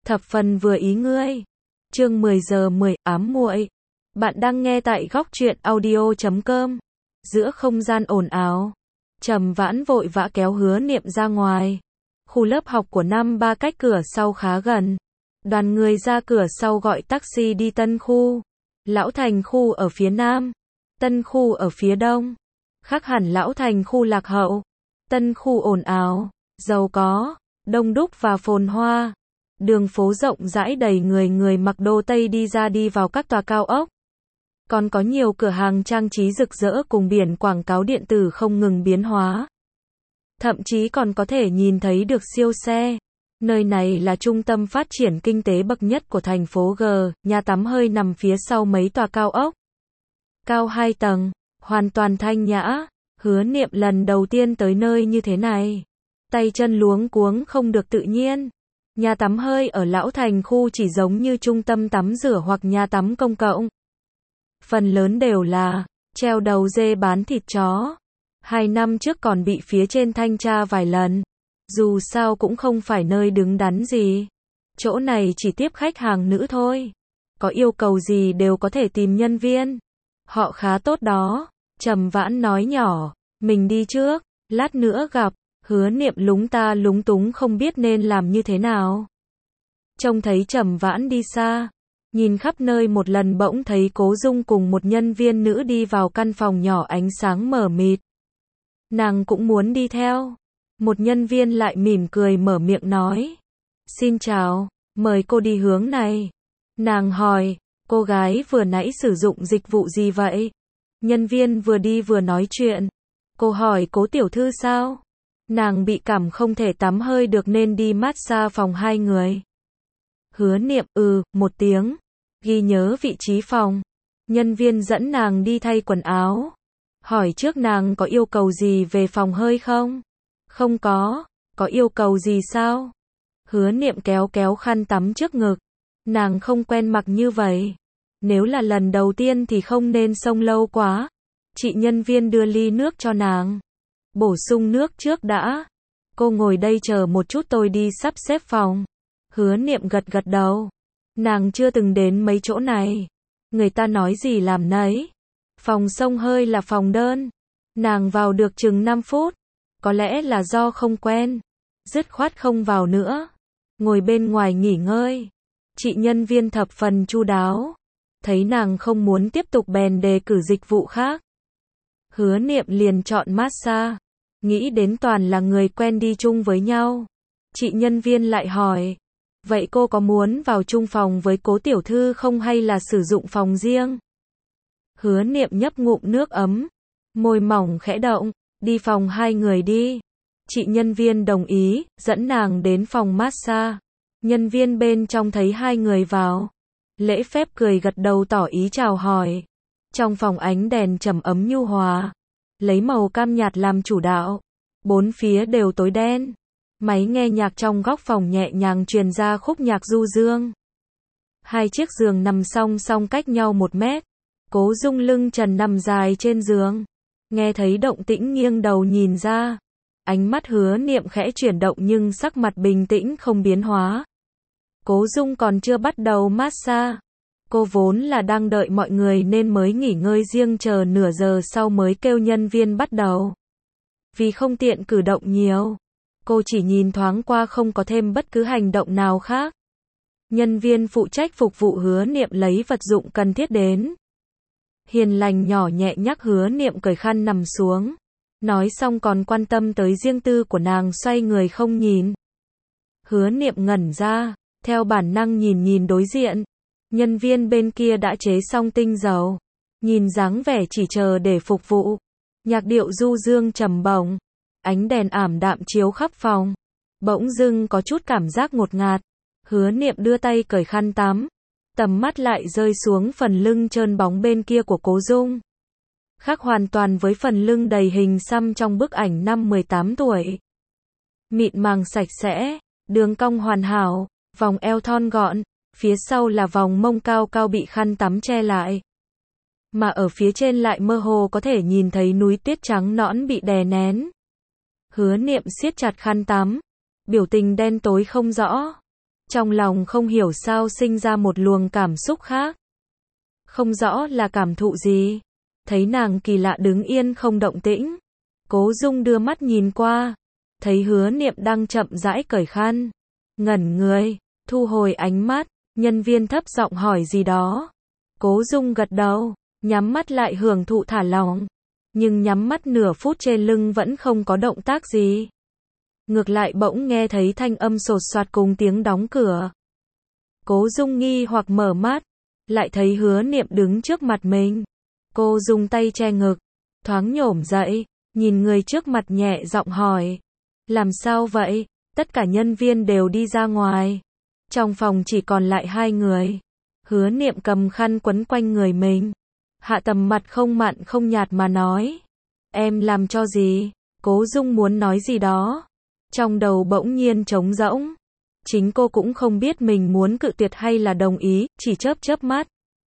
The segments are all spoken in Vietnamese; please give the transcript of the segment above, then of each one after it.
thập phần vừa ý ngươi. Chương 10 giờ 10, ám muội. Bạn đang nghe tại góc truyện audio.com. Giữa không gian ồn ào, Trầm Vãn vội vã kéo Hứa Niệm ra ngoài. Khu lớp học của năm ba cách cửa sau khá gần. Đoàn người ra cửa sau gọi taxi đi Tân Khu. Lão Thành Khu ở phía nam, Tân Khu ở phía đông. Khác hẳn Lão Thành Khu lạc hậu, Tân Khu ồn ào, giàu có, đông đúc và phồn hoa. Đường phố rộng rãi đầy người mặc đồ Tây đi ra đi vào các tòa cao ốc. Còn có nhiều cửa hàng trang trí rực rỡ cùng biển quảng cáo điện tử không ngừng biến hóa. Thậm chí còn có thể nhìn thấy được siêu xe. Nơi này là trung tâm phát triển kinh tế bậc nhất của thành phố G, nhà tắm hơi nằm phía sau mấy tòa cao ốc. Cao 2 tầng, hoàn toàn thanh nhã. Hứa Niệm lần đầu tiên tới nơi như thế này. Tay chân luống cuống không được tự nhiên. Nhà tắm hơi ở Lão Thành Khu chỉ giống như trung tâm tắm rửa hoặc nhà tắm công cộng. Phần lớn đều là treo đầu dê bán thịt chó. 2 năm trước còn bị phía trên thanh tra vài lần. Dù sao cũng không phải nơi đứng đắn gì. Chỗ này chỉ tiếp khách hàng nữ thôi. Có yêu cầu gì đều có thể tìm nhân viên. Họ khá tốt đó. Trầm Vãn nói nhỏ, mình đi trước, lát nữa gặp. Hứa Niệm lúng ta lúng túng không biết nên làm như thế nào. Trông thấy Trầm Vãn đi xa, nhìn khắp nơi một lần bỗng thấy Cố Dung cùng một nhân viên nữ đi vào căn phòng nhỏ ánh sáng mờ mịt. Nàng cũng muốn đi theo. Một nhân viên lại mỉm cười mở miệng nói, xin chào, mời cô đi hướng này. Nàng hỏi, cô gái vừa nãy sử dụng dịch vụ gì vậy? Nhân viên vừa đi vừa nói chuyện. Cô hỏi Cố tiểu thư sao? Nàng bị cảm không thể tắm hơi được nên đi massage phòng 2 người. Hứa Niệm một tiếng, ghi nhớ vị trí phòng. Nhân viên dẫn nàng đi thay quần áo. Hỏi trước nàng có yêu cầu gì về phòng hơi không? Không có yêu cầu gì sao? Hứa Niệm kéo khăn tắm trước ngực. Nàng không quen mặc như vậy. Nếu là lần đầu tiên thì không nên xông lâu quá. Chị nhân viên đưa ly nước cho nàng. Bổ sung nước trước đã. Cô ngồi đây chờ một chút tôi đi sắp xếp phòng. Hứa Niệm gật đầu. Nàng chưa từng đến mấy chỗ này. Người ta nói gì làm nấy. Phòng xông hơi là phòng đơn. Nàng vào được chừng 5 phút. Có lẽ là do không quen. Dứt khoát không vào nữa. Ngồi bên ngoài nghỉ ngơi. Chị nhân viên thập phần chu đáo. Thấy nàng không muốn tiếp tục bèn đề cử dịch vụ khác. Hứa Niệm liền chọn massage. Nghĩ đến toàn là người quen đi chung với nhau. Chị nhân viên lại hỏi, vậy cô có muốn vào chung phòng với Cố tiểu thư không hay là sử dụng phòng riêng? Hứa Niệm nhấp ngụm nước ấm. Môi mỏng khẽ động, đi phòng 2 người đi. Chị nhân viên đồng ý, dẫn nàng đến phòng massage. Nhân viên bên trong thấy 2 người vào. Lễ phép cười gật đầu tỏ ý chào hỏi. Trong phòng ánh đèn trầm ấm nhu hòa. Lấy màu cam nhạt làm chủ đạo. 4 phía đều tối đen. Máy nghe nhạc trong góc phòng nhẹ nhàng truyền ra khúc nhạc du dương. 2 chiếc giường nằm song song cách nhau 1 mét. Cố Dung lưng trần nằm dài trên giường. Nghe thấy động tĩnh nghiêng đầu nhìn ra. Ánh mắt Hứa Niệm khẽ chuyển động nhưng sắc mặt bình tĩnh không biến hóa. Cố Dung còn chưa bắt đầu massage. Cô vốn là đang đợi mọi người nên mới nghỉ ngơi riêng chờ nửa giờ sau mới kêu nhân viên bắt đầu. Vì không tiện cử động nhiều, cô chỉ nhìn thoáng qua không có thêm bất cứ hành động nào khác. Nhân viên phụ trách phục vụ Hứa Niệm lấy vật dụng cần thiết đến. Hiền lành nhỏ nhẹ nhắc Hứa Niệm cởi khăn nằm xuống. Nói xong còn quan tâm tới riêng tư của nàng xoay người không nhìn. Hứa Niệm ngẩn ra, theo bản năng nhìn đối diện. Nhân viên bên kia đã chế xong tinh dầu. Nhìn dáng vẻ chỉ chờ để phục vụ. Nhạc điệu du dương trầm bổng. Ánh đèn ảm đạm chiếu khắp phòng. Bỗng dưng có chút cảm giác ngột ngạt. Hứa Niệm đưa tay cởi khăn tắm. Tầm mắt lại rơi xuống phần lưng trơn bóng bên kia của Cố Dung. Khác hoàn toàn với phần lưng đầy hình xăm trong bức ảnh năm 18 tuổi. Mịn màng sạch sẽ, đường cong hoàn hảo, vòng eo thon gọn. Phía sau là vòng mông cao cao bị khăn tắm che lại. Mà ở phía trên lại mơ hồ có thể nhìn thấy núi tuyết trắng nõn bị đè nén. Hứa Niệm siết chặt khăn tắm. Biểu tình đen tối không rõ. Trong lòng không hiểu sao sinh ra một luồng cảm xúc khác. Không rõ là cảm thụ gì. Thấy nàng kỳ lạ đứng yên không động tĩnh. Cố Dung đưa mắt nhìn qua. Thấy Hứa Niệm đang chậm rãi cởi khăn. Ngẩn người, thu hồi ánh mắt, nhân viên thấp giọng hỏi gì đó. Cố Dung gật đầu, nhắm mắt lại hưởng thụ thả lỏng. Nhưng nhắm mắt nửa phút trên lưng vẫn không có động tác gì. Ngược lại bỗng nghe thấy thanh âm sột soạt cùng tiếng đóng cửa. Cố Dung nghi hoặc mở mắt, lại thấy Hứa Niệm đứng trước mặt mình. Cô dùng tay che ngực, thoáng nhổm dậy, nhìn người trước mặt nhẹ giọng hỏi. Làm sao vậy? Tất cả nhân viên đều đi ra ngoài. Trong phòng chỉ còn lại 2 người. Hứa Niệm cầm khăn quấn quanh người mình. Hạ Tầm mặt không mặn không nhạt mà nói. Em làm cho gì? Cố Dung muốn nói gì đó. Trong đầu bỗng nhiên trống rỗng. Chính cô cũng không biết mình muốn cự tuyệt hay là đồng ý, chỉ chớp chớp mắt.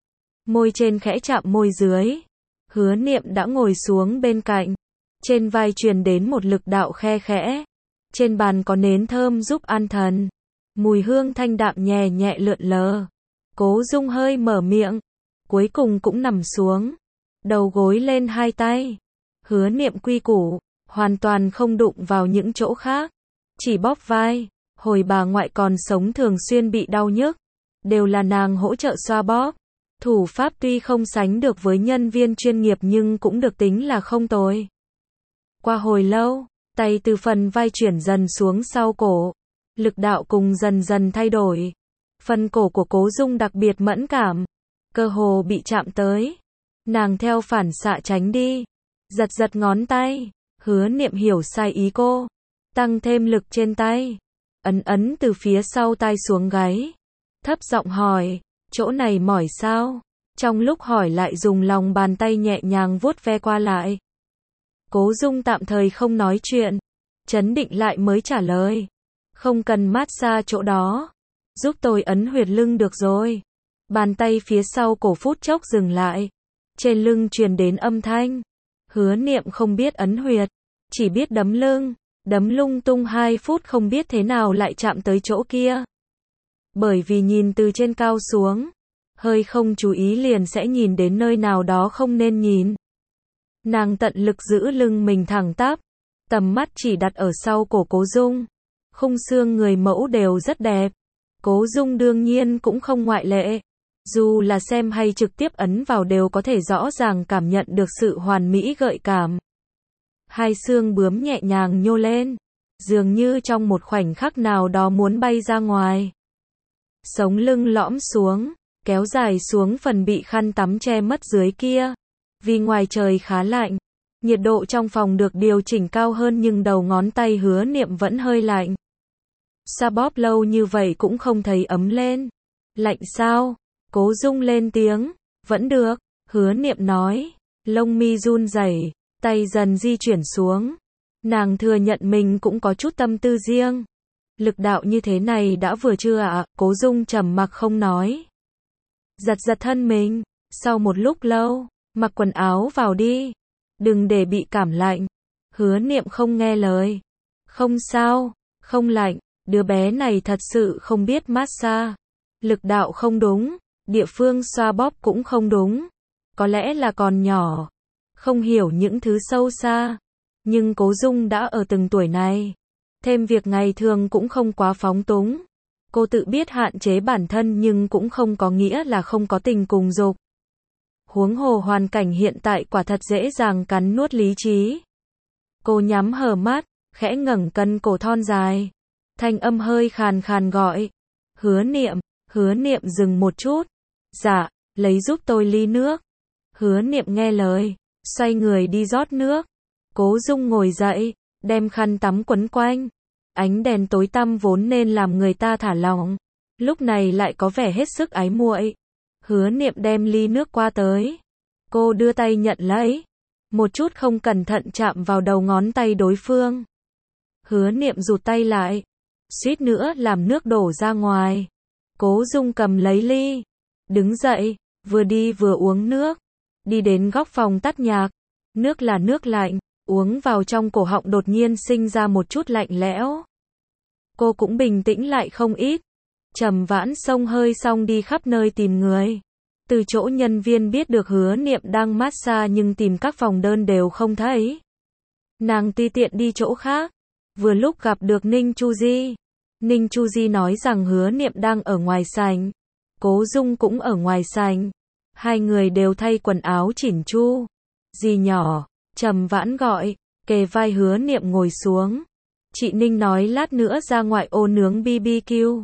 Môi trên khẽ chạm môi dưới. Hứa Niệm đã ngồi xuống bên cạnh. Trên vai truyền đến một lực đạo khe khẽ. Trên bàn có nến thơm giúp an thần. Mùi hương thanh đạm nhẹ nhẹ lượn lờ. Cố Dung hơi mở miệng. Cuối cùng cũng nằm xuống. Đầu gối lên 2 tay. Hứa Niệm quy củ. Hoàn toàn không đụng vào những chỗ khác. Chỉ bóp vai. Hồi bà ngoại còn sống thường xuyên bị đau nhức. Đều là nàng hỗ trợ xoa bóp. Thủ pháp tuy không sánh được với nhân viên chuyên nghiệp nhưng cũng được tính là không tồi. Qua hồi lâu, tay từ phần vai chuyển dần xuống sau cổ. Lực đạo cùng dần dần thay đổi. Phần cổ của Cố Dung đặc biệt mẫn cảm. Cơ hồ bị chạm tới. Nàng theo phản xạ tránh đi. Giật giật ngón tay. Hứa Niệm hiểu sai ý cô. Tăng thêm lực trên tay. Ấn từ phía sau tai xuống gáy. Thấp giọng hỏi. Chỗ này mỏi sao? Trong lúc hỏi lại dùng lòng bàn tay nhẹ nhàng vuốt ve qua lại. Cố Dung tạm thời không nói chuyện. Trấn định lại mới trả lời. Không cần massage chỗ đó. Giúp tôi ấn huyệt lưng được rồi. Bàn tay phía sau cổ phút chốc dừng lại. Trên lưng truyền đến âm thanh. Hứa Niệm không biết ấn huyệt. Chỉ biết đấm lưng. Đấm lung tung 2 phút không biết thế nào lại chạm tới chỗ kia. Bởi vì nhìn từ trên cao xuống. Hơi không chú ý liền sẽ nhìn đến nơi nào đó không nên nhìn. Nàng tận lực giữ lưng mình thẳng tắp. Tầm mắt chỉ đặt ở sau cổ Cố Dung. Khung xương người mẫu đều rất đẹp. Cố Dung đương nhiên cũng không ngoại lệ. Dù là xem hay trực tiếp ấn vào đều có thể rõ ràng cảm nhận được sự hoàn mỹ gợi cảm. 2 xương bướm nhẹ nhàng nhô lên. Dường như trong một khoảnh khắc nào đó muốn bay ra ngoài. Sống lưng lõm xuống. Kéo dài xuống phần bị khăn tắm che mất dưới kia. Vì ngoài trời khá lạnh. Nhiệt độ trong phòng được điều chỉnh cao hơn nhưng đầu ngón tay Hứa Niệm vẫn hơi lạnh. Xoa bóp lâu như vậy cũng không thấy ấm lên. Lạnh sao? Cố Dung lên tiếng. Vẫn được, Hứa Niệm nói. Lông mi run rẩy, tay dần di chuyển xuống. Nàng thừa nhận mình cũng có chút tâm tư riêng. Lực đạo như thế này đã vừa chưa ạ? Cố Dung trầm mặc không nói. Giật giật thân mình. Sau một lúc lâu, mặc quần áo vào đi. Đừng để bị cảm lạnh. Hứa Niệm không nghe lời. Không sao, không lạnh. Đứa bé này thật sự không biết massage. Lực đạo không đúng. Địa phương xoa bóp cũng không đúng. Có lẽ là còn nhỏ. Không hiểu những thứ sâu xa. Nhưng Cố Dung đã ở từng tuổi này. Thêm việc ngày thường cũng không quá phóng túng. Cô tự biết hạn chế bản thân nhưng cũng không có nghĩa là không có tình cùng dục. Huống hồ hoàn cảnh hiện tại quả thật dễ dàng cắn nuốt lý trí. Cô nhắm hờ mắt, khẽ ngẩng cân cổ thon dài. Thanh âm hơi khàn khàn gọi. Hứa Niệm. Hứa Niệm dừng một chút. Dạ, lấy giúp tôi ly nước. Hứa Niệm nghe lời, xoay người đi rót nước. Cố Dung ngồi dậy, đem khăn tắm quấn quanh. Ánh đèn tối tăm vốn nên làm người ta thả lỏng, lúc này lại có vẻ hết sức ái muội. Hứa Niệm đem ly nước qua tới. Cô đưa tay nhận lấy. Một chút không cẩn thận chạm vào đầu ngón tay đối phương. Hứa Niệm rụt tay lại. Suýt nữa làm nước đổ ra ngoài. Cố Dung cầm lấy ly. Đứng dậy, vừa đi vừa uống nước. Đi đến góc phòng tắt nhạc. Nước là nước lạnh, uống vào trong cổ họng đột nhiên sinh ra một chút lạnh lẽo. Cô cũng bình tĩnh lại không ít. Trầm Vãn xông hơi xong đi khắp nơi tìm người. Từ chỗ nhân viên biết được Hứa Niệm đang massage nhưng tìm các phòng đơn đều không thấy. Nàng ti tiện đi chỗ khác. Vừa lúc gặp được Ninh Chu Di. Ninh Chu Di nói rằng Hứa Niệm đang ở ngoài sảnh. Cố Dung cũng ở ngoài sảnh. Hai người đều thay quần áo chỉn chu. Dì nhỏ, Trầm Vãn gọi, kề vai Hứa Niệm ngồi xuống. Chị Ninh nói lát nữa ra ngoại ô nướng BBQ.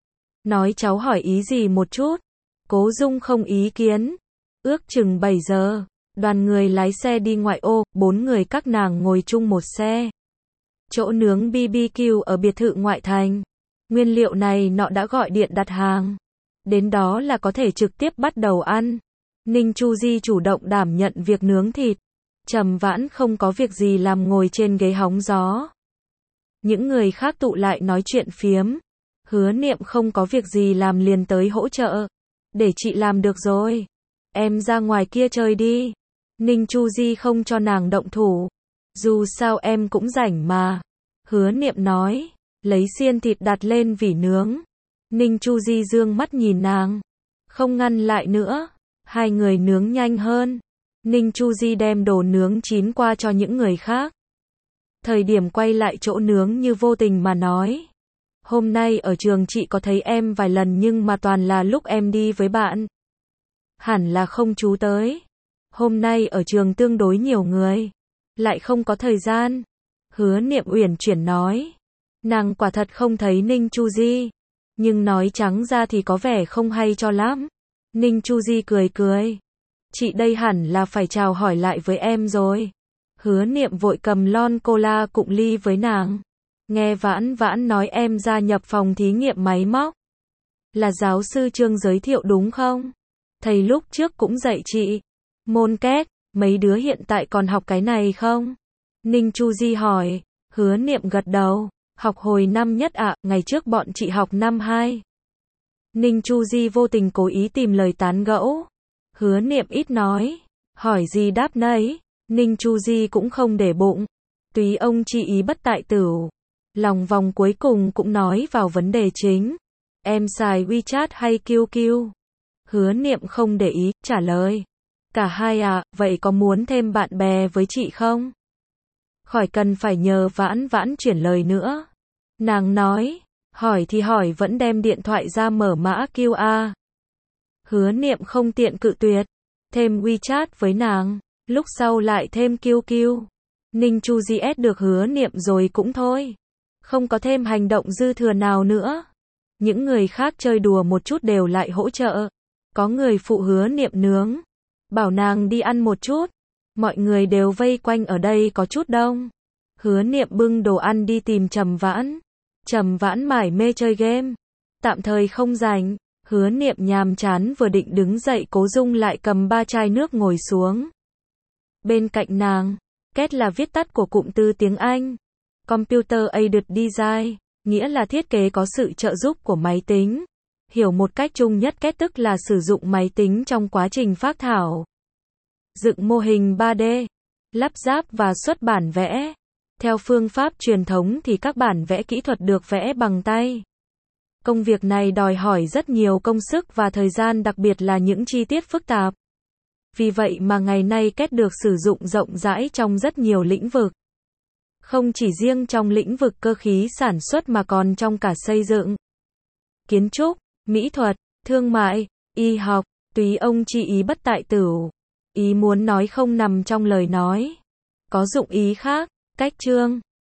Nói cháu hỏi ý gì một chút. Cố Dung không ý kiến. Ước chừng 7 giờ, đoàn người lái xe đi ngoại ô, 4 người các nàng ngồi chung một xe. Chỗ nướng BBQ ở biệt thự ngoại thành. Nguyên liệu này nọ đã gọi điện đặt hàng. Đến đó là có thể trực tiếp bắt đầu ăn. Ninh Chu Di chủ động đảm nhận việc nướng thịt. Trầm Vãn không có việc gì làm ngồi trên ghế hóng gió. Những người khác tụ lại nói chuyện phiếm. Hứa Niệm không có việc gì làm liền tới hỗ trợ. Để chị làm được rồi. Em ra ngoài kia chơi đi. Ninh Chu Di không cho nàng động thủ. Dù sao em cũng rảnh mà. Hứa Niệm nói. Lấy xiên thịt đặt lên vỉ nướng. Ninh Chu Di dương mắt nhìn nàng. Không ngăn lại nữa. Hai người nướng nhanh hơn. Ninh Chu Di đem đồ nướng chín qua cho những người khác. Thời điểm quay lại chỗ nướng như vô tình mà nói. Hôm nay ở trường chị có thấy em vài lần nhưng mà toàn là lúc em đi với bạn. Hẳn là không chú tới. Hôm nay ở trường tương đối nhiều người. Lại không có thời gian. Hứa Niệm uyển chuyển nói. Nàng quả thật không thấy Ninh Chu Di. Nhưng nói trắng ra thì có vẻ không hay cho lắm. Ninh Chu Di cười cười. Chị đây hẳn là phải chào hỏi lại với em rồi. Hứa Niệm vội cầm lon cola cụng ly với nàng. Nghe Vãn Vãn nói em gia nhập phòng thí nghiệm máy móc. Là giáo sư Trương giới thiệu đúng không? Thầy lúc trước cũng dạy chị. Môn két, mấy đứa hiện tại còn học cái này không? Ninh Chu Di hỏi. Hứa Niệm gật đầu. Học hồi năm nhất ạ, ngày trước bọn chị học năm 2. Ninh Chu Di vô tình cố ý tìm lời tán gẫu. Hứa Niệm ít nói. Hỏi gì đáp nấy. Ninh Chu Di cũng không để bụng. Tùy ông chi ý bất tại tửu. Lòng vòng cuối cùng cũng nói vào vấn đề chính. Em xài WeChat hay QQ? Hứa Niệm không để ý, trả lời. Cả hai à, vậy có muốn thêm bạn bè với chị không? Khỏi cần phải nhờ Vãn Vãn chuyển lời nữa. Nàng nói, hỏi thì hỏi vẫn đem điện thoại ra mở mã QR. Hứa Niệm không tiện cự tuyệt. Thêm WeChat với nàng, lúc sau lại thêm QQ. Ninh Chu Di được Hứa Niệm rồi cũng thôi. Không có thêm hành động dư thừa nào nữa. Những người khác chơi đùa một chút đều lại hỗ trợ. Có người phụ Hứa Niệm nướng. Bảo nàng đi ăn một chút. Mọi người đều vây quanh ở đây có chút đông. Hứa Niệm bưng đồ ăn đi tìm Trầm Vãn. Trầm Vãn mải mê chơi game. Tạm thời không rảnh. Hứa Niệm nhàm chán vừa định đứng dậy, Cố Dung lại cầm 3 chai nước ngồi xuống. Bên cạnh nàng, CAD là viết tắt của cụm từ tiếng Anh. Computer Aided Design, nghĩa là thiết kế có sự trợ giúp của máy tính. Hiểu một cách chung nhất, CAD tức là sử dụng máy tính trong quá trình phác thảo. Dựng mô hình 3D, lắp ráp và xuất bản vẽ. Theo phương pháp truyền thống thì các bản vẽ kỹ thuật được vẽ bằng tay. Công việc này đòi hỏi rất nhiều công sức và thời gian, đặc biệt là những chi tiết phức tạp. Vì vậy mà ngày nay CAD được sử dụng rộng rãi trong rất nhiều lĩnh vực. Không chỉ riêng trong lĩnh vực cơ khí sản xuất mà còn trong cả xây dựng, kiến trúc, mỹ thuật, thương mại, y học, tùy ông chi ý bất tại tửu. Ý muốn nói không nằm trong lời nói. Có dụng ý khác, cách chương.